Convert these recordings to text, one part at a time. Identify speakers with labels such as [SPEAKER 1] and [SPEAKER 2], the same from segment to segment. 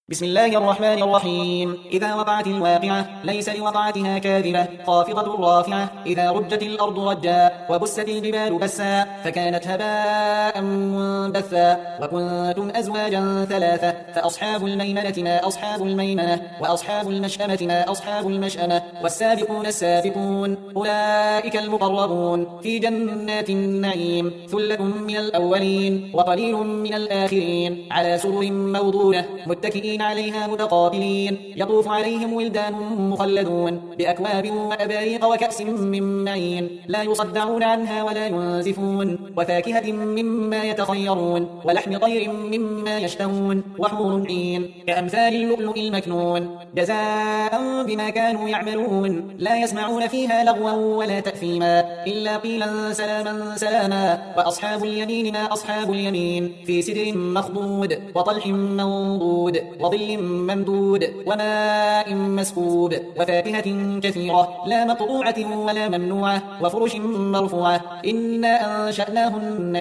[SPEAKER 1] بسم الله الرحمن الرحيم. إذا وقعت الواقعة ليس لوقعتها كاذبة خافضة رافعة. إذا رجت الأرض رجا وبست الجبال بسا فكانت هباء منبثا. وكنتم أزواجا ثلاثة فأصحاب الميمنة ما أصحاب الميمنة وأصحاب المشأمة ما أصحاب المشأمة والسابقون السابقون أولئك المقربون في جنات النعيم. ثلة من الأولين وقليل من الآخرين على سرر موضونة متكئين عليها متقابلين. يطوف عليهم ولدان مخلدون بأكواب وأباريق وكأس من معين لا يصدعون عنها ولا ينزفون. وفاكهة مما يتخيرون ولحم طير مما يشتهون وحور عين كأمثال اللؤلؤ المكنون جزاء بما كانوا يعملون. لا يسمعون فيها لغوا ولا تأثيما إلا قيلا سلاما سلاما. وأصحاب اليمين ما أصحاب اليمين في سدر مخضود وطلح منضود وظل ممدود وماء مسكوب وفاكهة كثيرة لا مقطوعة ولا ممنوعة وفرش مرفوعة. إنا أنشأناهن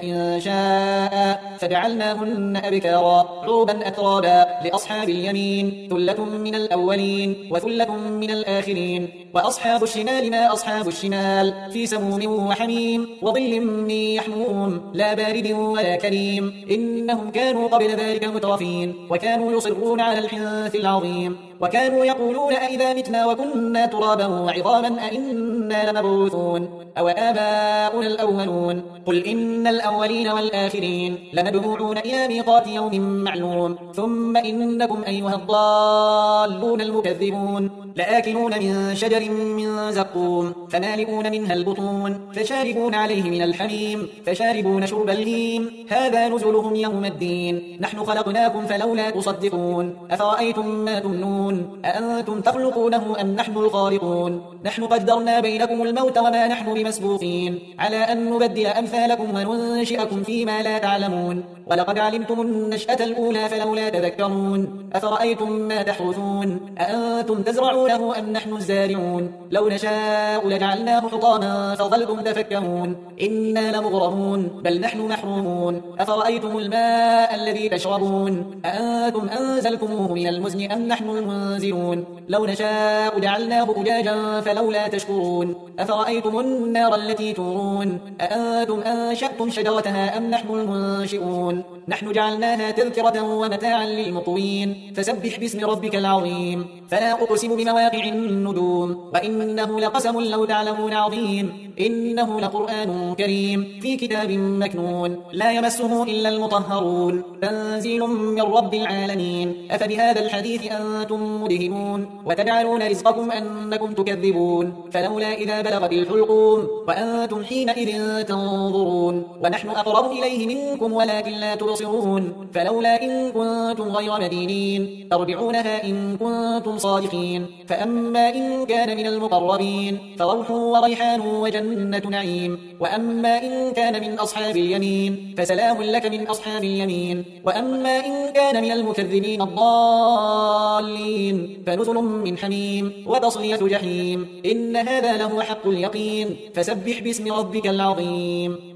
[SPEAKER 1] إنشاء فجعلناهن أبكارا عربا أترابا لأصحاب اليمين. ثلة من الأولين وثلة من الآخرين. وأصحاب الشمال ما أصحاب الشمال في سموم وحميم وظل من يحموم لا بارد ولا كريم. إنهم كانوا قبل ذلك مترفين وكانوا يصرون على الحنث العظيم وكانوا يقولون أئذا متنا وكنا ترابا وعظاما أئنا لمبعوثون أو آباؤنا الأولون. قل إن الأولين والآخرين لمجموعون إلى ميقات يوم معلوم ثم إنكم أيها الضالون المكذبون لآكلون من شجر من زقوم فمالئون منها البطون فشاربون عليه من الحميم فشاربون شرب الهيم هذا نزلهم يوم الدين. نحن خلقناكم فلولا تصدقون. أفرأيتم ما تمنون أأنتم تخلقونه أم نحن الخالقون. نحن قدرنا بينكم الموت وما نحن بمسبوقين على أن نبدل أمثالكم وننشئكم فيما لا تعلمون. ولقد علمتم النشأة الأولى فلولا تذكرون. أفرأيتم ما تحرثون أأنتم تزرعونه أم نحن الزارعون. لو نشاء لجعلناه حطاما فظلتم تفكرون. إنا لمغرمون بل نحن محرومون. أفرأيتم الماء الذي تشربون أأنتم أنزلتموه من المزن أم نحن المنزلون. لو نشاء جعلناه أجاجا فلولا تشكرون. أفرأيتم النار التي تورون أأنتم أنشأتم شجرتها أم نحن المنشئون. نحن جعلناها تذكرة ومتاعا للمقوين. فسبح باسم ربك العظيم. فلا أقسم بمواقع النجوم وإنه لقسم لو تعلمون عظيم. إنه لقرآن كريم في كتاب مكنون لا يمسه إلا المطهرون تنزيل من رب العالمين. أفبهذا الحديث أنتم مدهنون وتجعلون رزقكم أنكم تكذبون. فلولا إذا بلغت الحلقوم وأنتم حينئذ تنظرون ونحن أقرب إليه منكم ولكن لا تبصرون. فلولا إن كنتم غير مدينين ترجعونها إن كنتم صادقين. فأما إن كان من المقربين فروح وريحان وجنة نعيم. وأما إن كان من أصحاب اليمين فسلام لك من أصحاب اليمين. وأما إن كان من المكذبين الضالين فنزل من حميم وتصلية جحيم. إن هذا لهو حق اليقين. فسبح باسم ربك العظيم.